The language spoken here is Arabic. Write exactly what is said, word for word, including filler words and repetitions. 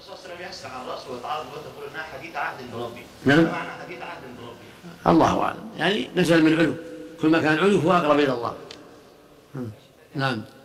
الرسول صلى الله عليه وسلم يحسن على راسه ويتعرض وتقول انها حديث عهد بربي. نعم. معنى حديث عهد بربي. الله اعلم، يعني نزل من علو، كل ما كان علو هو اقرب الى الله. نعم.